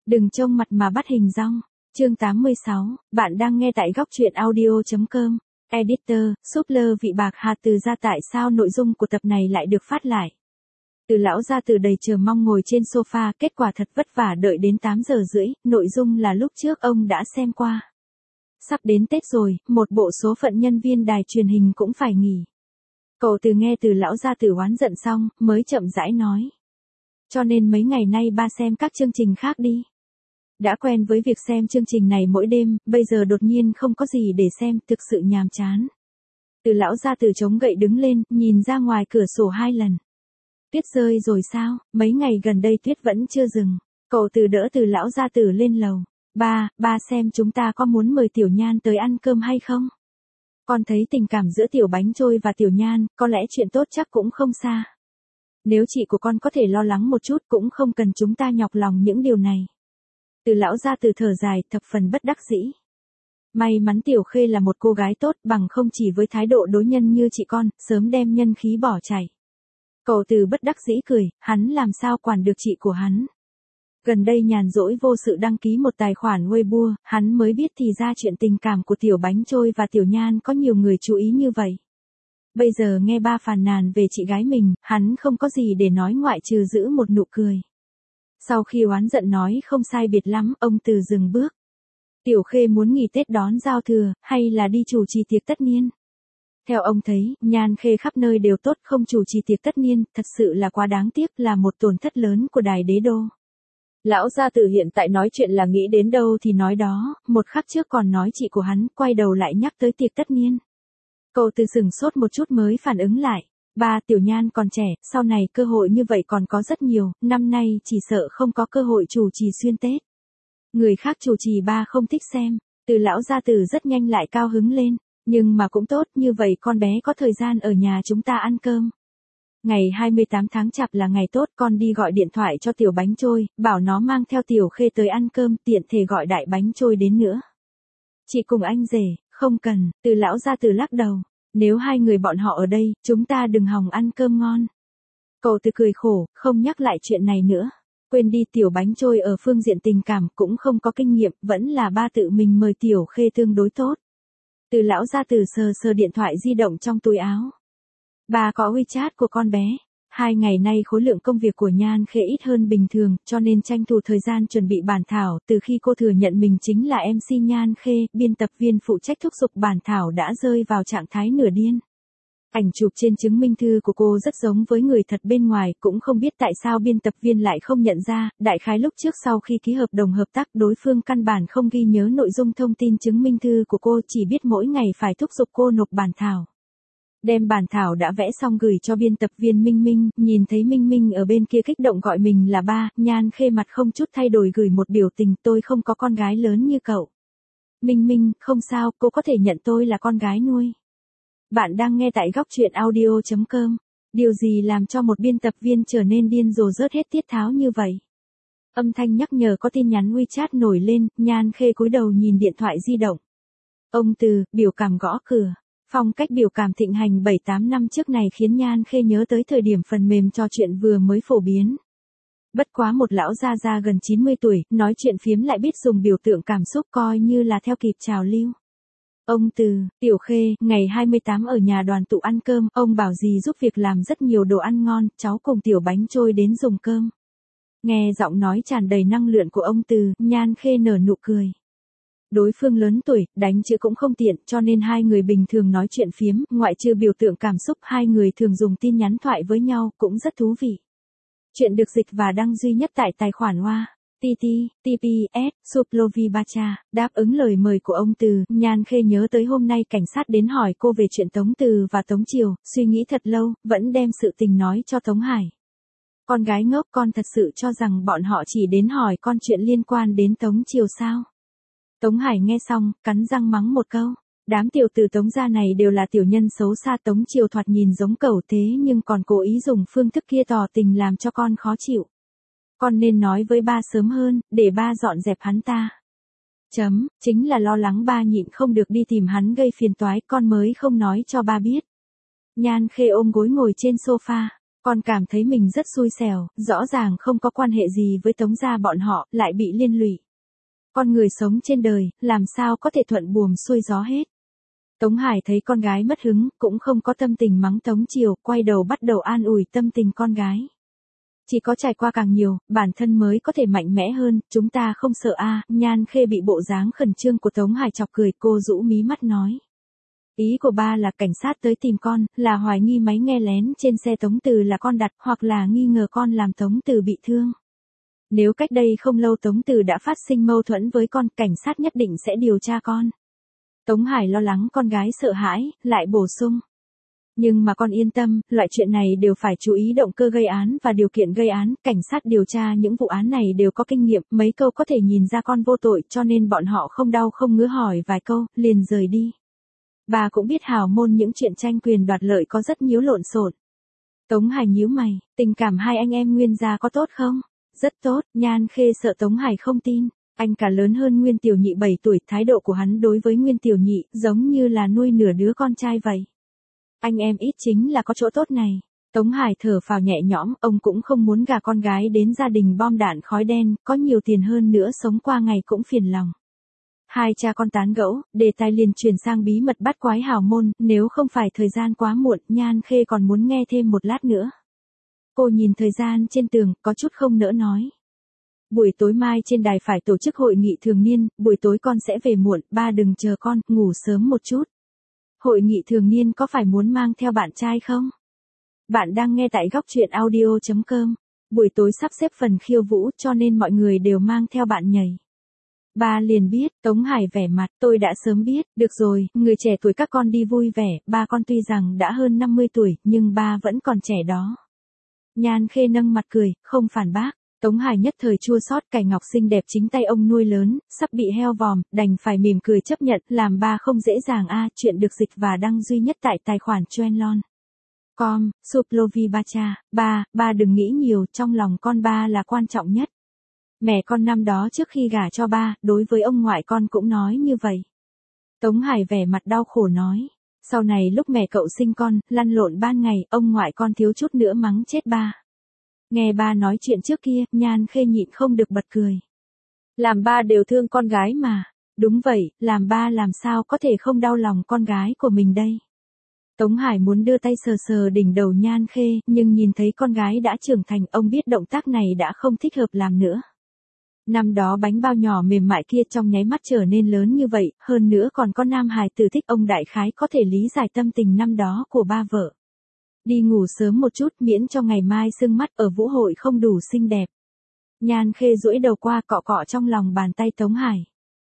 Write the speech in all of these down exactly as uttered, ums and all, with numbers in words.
Đừng trông mặt mà bắt hình dong. Chương tám mươi sáu, bạn đang nghe tại góc truyện audio.com. Editor, Super vị bạc hà từ ra tại sao nội dung của tập này lại được phát lại. Từ lão ra từ đầy chờ mong ngồi trên sofa, kết quả thật vất vả đợi đến tám giờ rưỡi, nội dung là lúc trước ông đã xem qua. Sắp đến Tết rồi, một bộ số phận nhân viên đài truyền hình cũng phải nghỉ. Cậu từ nghe từ lão ra từ oán giận xong, mới chậm rãi nói. Cho nên mấy ngày nay ba xem các chương trình khác đi. Đã quen với việc xem chương trình này mỗi đêm, bây giờ đột nhiên không có gì để xem, thực sự nhàm chán. Từ lão ra từ chống gậy đứng lên, nhìn ra ngoài cửa sổ hai lần. Tuyết rơi rồi sao, mấy ngày gần đây tuyết vẫn chưa dừng. Cậu từ đỡ từ lão ra từ lên lầu. Ba, ba xem chúng ta có muốn mời Tiểu Nhan tới ăn cơm hay không? Con thấy tình cảm giữa Tiểu Bánh Trôi và Tiểu Nhan, có lẽ chuyện tốt chắc cũng không xa. Nếu chị của con có thể lo lắng một chút cũng không cần chúng ta nhọc lòng những điều này. Từ lão ra từ thở dài, thập phần bất đắc dĩ. May mắn Tiểu Khê là một cô gái tốt, bằng không chỉ với thái độ đối nhân như chị con, sớm đem nhân khí bỏ chạy. Cậu từ bất đắc dĩ cười, hắn làm sao quản được chị của hắn. Gần đây nhàn rỗi vô sự đăng ký một tài khoản Weibo, hắn mới biết thì ra chuyện tình cảm của Tiểu Bánh Trôi và Tiểu Nhan có nhiều người chú ý như vậy. Bây giờ nghe ba phàn nàn về chị gái mình, hắn không có gì để nói ngoại trừ giữ một nụ cười. Sau khi oán giận nói không sai biệt lắm, ông từ dừng bước. Tiểu Khê muốn nghỉ Tết đón giao thừa, hay là đi chủ trì tiệc tất niên? Theo ông thấy, Nhan Khê khắp nơi đều tốt, không chủ trì tiệc tất niên, thật sự là quá đáng tiếc, là một tổn thất lớn của đài đế đô. Lão gia tử hiện tại nói chuyện là nghĩ đến đâu thì nói đó, một khắc trước còn nói chị của hắn, quay đầu lại nhắc tới tiệc tất niên. Cậu từ sừng sốt một chút mới phản ứng lại. Ba, Tiểu Nhan còn trẻ, sau này cơ hội như vậy còn có rất nhiều, năm nay chỉ sợ không có cơ hội chủ trì xuyên Tết. Người khác chủ trì ba không thích xem, từ lão gia tử rất nhanh lại cao hứng lên, nhưng mà cũng tốt, như vậy con bé có thời gian ở nhà chúng ta ăn cơm. Ngày hai mươi tám tháng Chạp là ngày tốt, con đi gọi điện thoại cho Tiểu Bánh Trôi, bảo nó mang theo Tiểu Khê tới ăn cơm, tiện thể gọi Đại Bánh Trôi đến nữa. Chị cùng anh rể, không cần, từ lão gia tử lắc đầu. Nếu hai người bọn họ ở đây, chúng ta đừng hòng ăn cơm ngon. Cậu từ cười khổ, không nhắc lại chuyện này nữa. Quên đi, Tiểu Bánh Trôi ở phương diện tình cảm cũng không có kinh nghiệm, vẫn là ba tự mình mời Tiểu Khê tương đối tốt. Từ lão ra từ sờ sờ điện thoại di động trong túi áo. Ba có WeChat của con bé. Hai ngày nay khối lượng công việc của Nhan Khê ít hơn bình thường, cho nên tranh thủ thời gian chuẩn bị bản thảo. Từ khi cô thừa nhận mình chính là em xê Nhan Khê, biên tập viên phụ trách thúc giục bản thảo đã rơi vào trạng thái nửa điên. Ảnh chụp trên chứng minh thư của cô rất giống với người thật bên ngoài, cũng không biết tại sao biên tập viên lại không nhận ra. Đại khái lúc trước sau khi ký hợp đồng hợp tác, đối phương căn bản không ghi nhớ nội dung thông tin chứng minh thư của cô, chỉ biết mỗi ngày phải thúc giục cô nộp bản thảo. Đem bản thảo đã vẽ xong gửi cho biên tập viên Minh Minh, nhìn thấy Minh Minh ở bên kia kích động gọi mình là ba, Nhan Khê mặt không chút thay đổi gửi một biểu tình, tôi không có con gái lớn như cậu. Minh Minh, không sao, cô có thể nhận tôi là con gái nuôi. Bạn đang nghe tại góc truyện audio.com. Điều gì làm cho một biên tập viên trở nên điên rồ rớt hết tiết tháo như vậy? Âm thanh nhắc nhở có tin nhắn WeChat nổi lên, Nhan Khê cúi đầu nhìn điện thoại di động. Ông từ, biểu cảm gõ cửa. Phong cách biểu cảm thịnh hành bảy tám năm trước này khiến Nhan Khê nhớ tới thời điểm phần mềm trò chuyện vừa mới phổ biến. Bất quá một lão gia gia gần chín mươi tuổi, nói chuyện phiếm lại biết dùng biểu tượng cảm xúc, coi như là theo kịp trào lưu. Ông từ, Tiểu Khê, ngày hai mươi tám ở nhà đoàn tụ ăn cơm, ông bảo dì giúp việc làm rất nhiều đồ ăn ngon, cháu cùng Tiểu Bánh Trôi đến dùng cơm. Nghe giọng nói tràn đầy năng lượng của ông từ, Nhan Khê nở nụ cười. Đối phương lớn tuổi, đánh chữ cũng không tiện, cho nên hai người bình thường nói chuyện phiếm, ngoại trừ biểu tượng cảm xúc, hai người thường dùng tin nhắn thoại với nhau, cũng rất thú vị. Chuyện được dịch và đăng duy nhất tại tài khoản Hoa. tê tê, tê pê ét, Suplovibacha, đáp ứng lời mời của ông Từ, Nhan Khê nhớ tới hôm nay cảnh sát đến hỏi cô về chuyện Tống Từ và Tống Triều, suy nghĩ thật lâu, vẫn đem sự tình nói cho Tống Hải. Con gái ngốc, con thật sự cho rằng bọn họ chỉ đến hỏi con chuyện liên quan đến Tống Triều sao? Tống Hải nghe xong, cắn răng mắng một câu. Đám tiểu tử Tống gia này đều là tiểu nhân xấu xa, Tống Triều thoạt nhìn giống cẩu thế nhưng còn cố ý dùng phương thức kia tỏ tình làm cho con khó chịu. Con nên nói với ba sớm hơn, để ba dọn dẹp hắn ta. Chấm, chính là lo lắng ba nhịn không được đi tìm hắn gây phiền toái, con mới không nói cho ba biết. Nhan Khê ôm gối ngồi trên sofa. Con cảm thấy mình rất xui xẻo, rõ ràng không có quan hệ gì với Tống gia bọn họ, lại bị liên lụy. Con người sống trên đời, làm sao có thể thuận buồm xuôi gió hết. Tống Hải thấy con gái mất hứng, cũng không có tâm tình mắng Tống Triều, quay đầu bắt đầu an ủi tâm tình con gái. Chỉ có trải qua càng nhiều, bản thân mới có thể mạnh mẽ hơn, chúng ta không sợ a. Nhan Khê bị bộ dáng khẩn trương của Tống Hải chọc cười, cô rũ mí mắt nói. Ý của ba là cảnh sát tới tìm con, là hoài nghi máy nghe lén trên xe Tống Từ là con đặt, hoặc là nghi ngờ con làm Tống Từ bị thương. Nếu cách đây không lâu Tống Từ đã phát sinh mâu thuẫn với con, cảnh sát nhất định sẽ điều tra con. Tống Hải lo lắng con gái sợ hãi, lại bổ sung. Nhưng mà con yên tâm, loại chuyện này đều phải chú ý động cơ gây án và điều kiện gây án, cảnh sát điều tra những vụ án này đều có kinh nghiệm, mấy câu có thể nhìn ra con vô tội, cho nên bọn họ không đau không ngứa hỏi vài câu, liền rời đi. Bà cũng biết hào môn những chuyện tranh quyền đoạt lợi có rất nhiều lộn xộn. Tống Hải nhíu mày, tình cảm hai anh em Nguyên gia có tốt không? Rất tốt, Nhan Khê sợ Tống Hải không tin. Anh cả lớn hơn Nguyên Tiểu Nhị bảy tuổi, thái độ của hắn đối với Nguyên Tiểu Nhị giống như là nuôi nửa đứa con trai vậy. Anh em ít chính là có chỗ tốt này. Tống Hải thở phào nhẹ nhõm, ông cũng không muốn gả con gái đến gia đình bom đạn khói đen, có nhiều tiền hơn nữa sống qua ngày cũng phiền lòng. Hai cha con tán gẫu, đề tài liền chuyển sang bí mật bắt quái hào môn, nếu không phải thời gian quá muộn, Nhan Khê còn muốn nghe thêm một lát nữa. Cô nhìn thời gian trên tường, có chút không nỡ nói. Buổi tối mai trên đài phải tổ chức hội nghị thường niên, buổi tối con sẽ về muộn, ba đừng chờ con, ngủ sớm một chút. Hội nghị thường niên có phải muốn mang theo bạn trai không? Bạn đang nghe tại góc truyện audio chấm com. Buổi tối sắp xếp phần khiêu vũ cho nên mọi người đều mang theo bạn nhảy. Ba liền biết, Tống Hải vẻ mặt, tôi đã sớm biết, được rồi, người trẻ tuổi các con đi vui vẻ, ba con tuy rằng đã hơn năm mươi tuổi, nhưng ba vẫn còn trẻ đó. Nhan Khê nâng mặt cười, không phản bác. Tống Hải nhất thời chua xót, cải ngọc xinh đẹp chính tay ông nuôi lớn, sắp bị heo vòm, đành phải mỉm cười chấp nhận, làm ba không dễ dàng a. Chuyện được dịch và đăng duy nhất tại tài khoản Chuenlon. Com, Suplovi Bacha, ba, ba đừng nghĩ nhiều, trong lòng con ba là quan trọng nhất. Mẹ con năm đó trước khi gả cho ba, đối với ông ngoại con cũng nói như vậy. Tống Hải vẻ mặt đau khổ nói. Sau này lúc mẹ cậu sinh con, lăn lộn ban ngày, ông ngoại con thiếu chút nữa mắng chết ba. Nghe ba nói chuyện trước kia, Nhan Khê nhịn không được bật cười. Làm ba đều thương con gái mà. Đúng vậy, làm ba làm sao có thể không đau lòng con gái của mình đây. Tống Hải muốn đưa tay sờ sờ đỉnh đầu Nhan Khê, nhưng nhìn thấy con gái đã trưởng thành, ông biết động tác này đã không thích hợp làm nữa. Năm đó bánh bao nhỏ mềm mại kia trong nháy mắt trở nên lớn như vậy, hơn nữa còn có nam hài tử thích, ông đại khái có thể lý giải tâm tình năm đó của ba vợ. Đi ngủ sớm một chút miễn cho ngày mai sưng mắt ở vũ hội không đủ xinh đẹp. Nhan Khê duỗi đầu qua cọ cọ trong lòng bàn tay Tống Hải.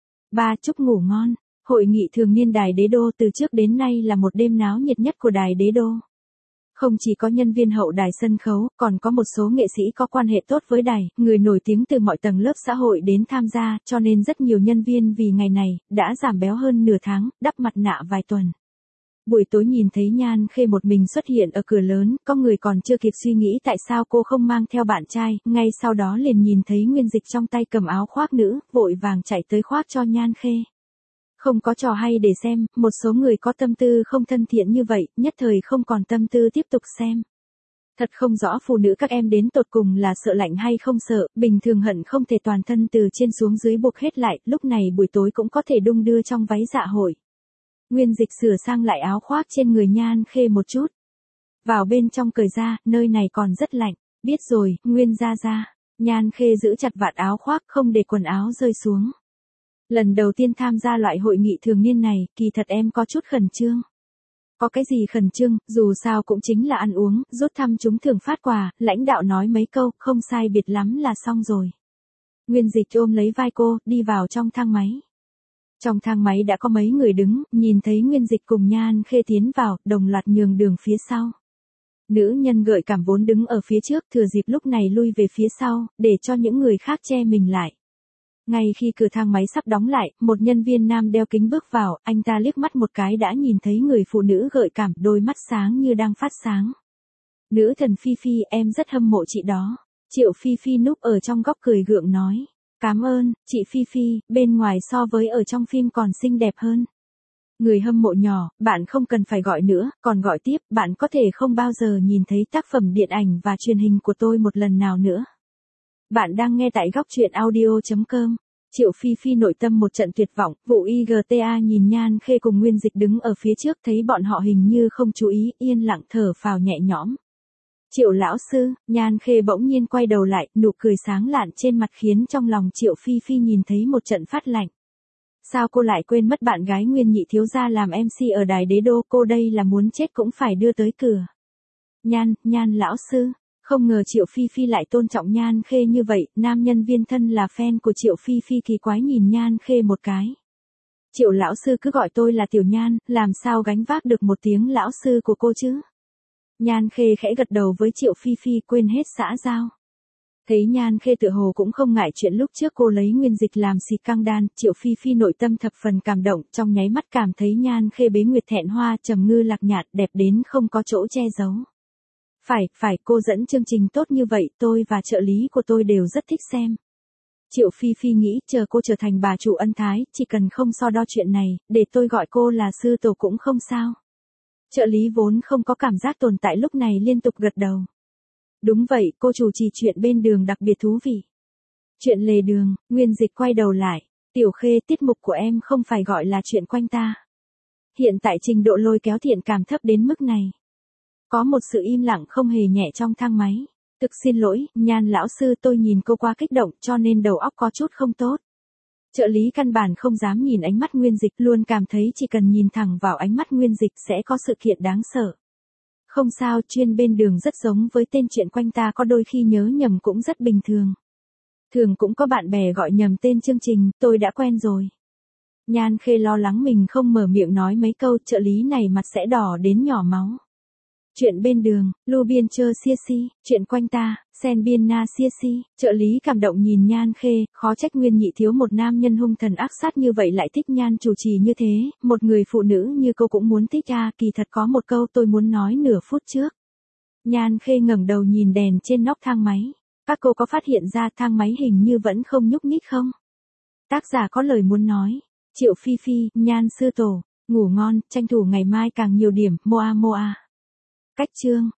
Ba chúc ngủ ngon. Hội nghị thường niên Đài Đế Đô từ trước đến nay là một đêm náo nhiệt nhất của Đài Đế Đô. Không chỉ có nhân viên hậu đài sân khấu, còn có một số nghệ sĩ có quan hệ tốt với đài, người nổi tiếng từ mọi tầng lớp xã hội đến tham gia, cho nên rất nhiều nhân viên vì ngày này, đã giảm béo hơn nửa tháng, đắp mặt nạ vài tuần. Buổi tối nhìn thấy Nhan Khê một mình xuất hiện ở cửa lớn, có người còn chưa kịp suy nghĩ tại sao cô không mang theo bạn trai, ngay sau đó liền nhìn thấy Nguyên Dịch trong tay cầm áo khoác nữ, vội vàng chạy tới khoác cho Nhan Khê. Không có trò hay để xem, một số người có tâm tư không thân thiện như vậy, nhất thời không còn tâm tư tiếp tục xem. Thật không rõ phụ nữ các em đến tột cùng là sợ lạnh hay không sợ, bình thường hận không thể toàn thân từ trên xuống dưới buộc hết lại, lúc này buổi tối cũng có thể đung đưa trong váy dạ hội. Nguyên Dịch sửa sang lại áo khoác trên người Nhan Khê một chút. Vào bên trong cởi ra, nơi này còn rất lạnh. Biết rồi, Nguyên gia gia. Nhan Khê giữ chặt vạt áo khoác không để quần áo rơi xuống. Lần đầu tiên tham gia loại hội nghị thường niên này, kỳ thật em có chút khẩn trương. Có cái gì khẩn trương, dù sao cũng chính là ăn uống, rút thăm trúng thưởng phát quà, lãnh đạo nói mấy câu, không sai biệt lắm là xong rồi. Nguyên Dịch ôm lấy vai cô, đi vào trong thang máy. Trong thang máy đã có mấy người đứng, nhìn thấy Nguyên Dịch cùng Nhan Khê tiến vào, đồng loạt nhường đường phía sau. Nữ nhân gợi cảm vốn đứng ở phía trước, thừa dịp lúc này lui về phía sau, để cho những người khác che mình lại. Ngay khi cửa thang máy sắp đóng lại, một nhân viên nam đeo kính bước vào, anh ta liếc mắt một cái đã nhìn thấy người phụ nữ gợi cảm, đôi mắt sáng như đang phát sáng. Nữ thần Phi Phi, em rất hâm mộ chị đó. Triệu Phi Phi núp ở trong góc cười gượng nói. Cảm ơn, chị Phi Phi, bên ngoài so với ở trong phim còn xinh đẹp hơn. Người hâm mộ nhỏ, bạn không cần phải gọi nữa, còn gọi tiếp, bạn có thể không bao giờ nhìn thấy tác phẩm điện ảnh và truyền hình của tôi một lần nào nữa. Bạn đang nghe tại góc truyện audio.com. Triệu Phi Phi nội tâm một trận tuyệt vọng, vụ i giê tê a nhìn Nhan Khê cùng Nguyên Dịch đứng ở phía trước thấy bọn họ hình như không chú ý, yên lặng thở phào nhẹ nhõm. Triệu lão sư, Nhan Khê bỗng nhiên quay đầu lại, nụ cười sáng lạn trên mặt khiến trong lòng Triệu Phi Phi nhìn thấy một trận phát lạnh. Sao cô lại quên mất bạn gái Nguyên nhị thiếu gia làm em xê ở đài đế đô, cô đây là muốn chết cũng phải đưa tới cửa. Nhan, Nhan lão sư, không ngờ Triệu Phi Phi lại tôn trọng Nhan Khê như vậy, nam nhân viên thân là fan của Triệu Phi Phi kỳ quái nhìn Nhan Khê một cái. Triệu lão sư cứ gọi tôi là Tiểu Nhan, làm sao gánh vác được một tiếng lão sư của cô chứ? Nhan Khê khẽ gật đầu với Triệu Phi Phi, quên hết xã giao. Thấy Nhan Khê tự hồ cũng không ngại chuyện lúc trước cô lấy Nguyên Dịch làm xịt căng đan, Triệu Phi Phi nội tâm thập phần cảm động, trong nháy mắt cảm thấy Nhan Khê bế nguyệt thẹn hoa trầm ngư lạc nhạt đẹp đến không có chỗ che giấu. Phải, phải, cô dẫn chương trình tốt như vậy, tôi và trợ lý của tôi đều rất thích xem. Triệu Phi Phi nghĩ chờ cô trở thành bà chủ ân thái, chỉ cần không so đo chuyện này, để tôi gọi cô là sư tổ cũng không sao. Trợ lý vốn không có cảm giác tồn tại lúc này liên tục gật đầu. Đúng vậy, cô chủ trì chuyện bên đường đặc biệt thú vị. Chuyện lề đường, Nguyên Dịch quay đầu lại. Tiểu Khê, tiết mục của em không phải gọi là chuyện quanh ta. Hiện tại trình độ lôi kéo thiện cảm thấp đến mức này. Có một sự im lặng không hề nhẹ trong thang máy. Thực xin lỗi, Nhan lão sư, tôi nhìn cô quá kích động cho nên đầu óc có chút không tốt. Trợ lý căn bản không dám nhìn ánh mắt Nguyên Dịch, luôn cảm thấy chỉ cần nhìn thẳng vào ánh mắt Nguyên Dịch sẽ có sự kiện đáng sợ. Không sao, chuyên bên đường rất giống với tên chuyện quanh ta, có đôi khi nhớ nhầm cũng rất bình thường. Thường cũng có bạn bè gọi nhầm tên chương trình, tôi đã quen rồi. Nhan Khê lo lắng mình không mở miệng nói mấy câu, trợ lý này mặt sẽ đỏ đến nhỏ máu. Chuyện bên đường, Lu Biên Chơ Xia Si, chuyện quanh ta, Sen Biên Na Xia Si, trợ lý cảm động nhìn Nhan Khê, khó trách Nguyên nhị thiếu một nam nhân hung thần ác sát như vậy lại thích Nhan chủ trì như thế, một người phụ nữ như cô cũng muốn thích à, kỳ thật có một câu tôi muốn nói nửa phút trước. Nhan Khê ngẩng đầu nhìn đèn trên nóc thang máy, các cô có phát hiện ra thang máy hình như vẫn không nhúc nhích không? Tác giả có lời muốn nói, Triệu Phi Phi, Nhan sư tổ, ngủ ngon, tranh thủ ngày mai càng nhiều điểm, moa moa. Cách chương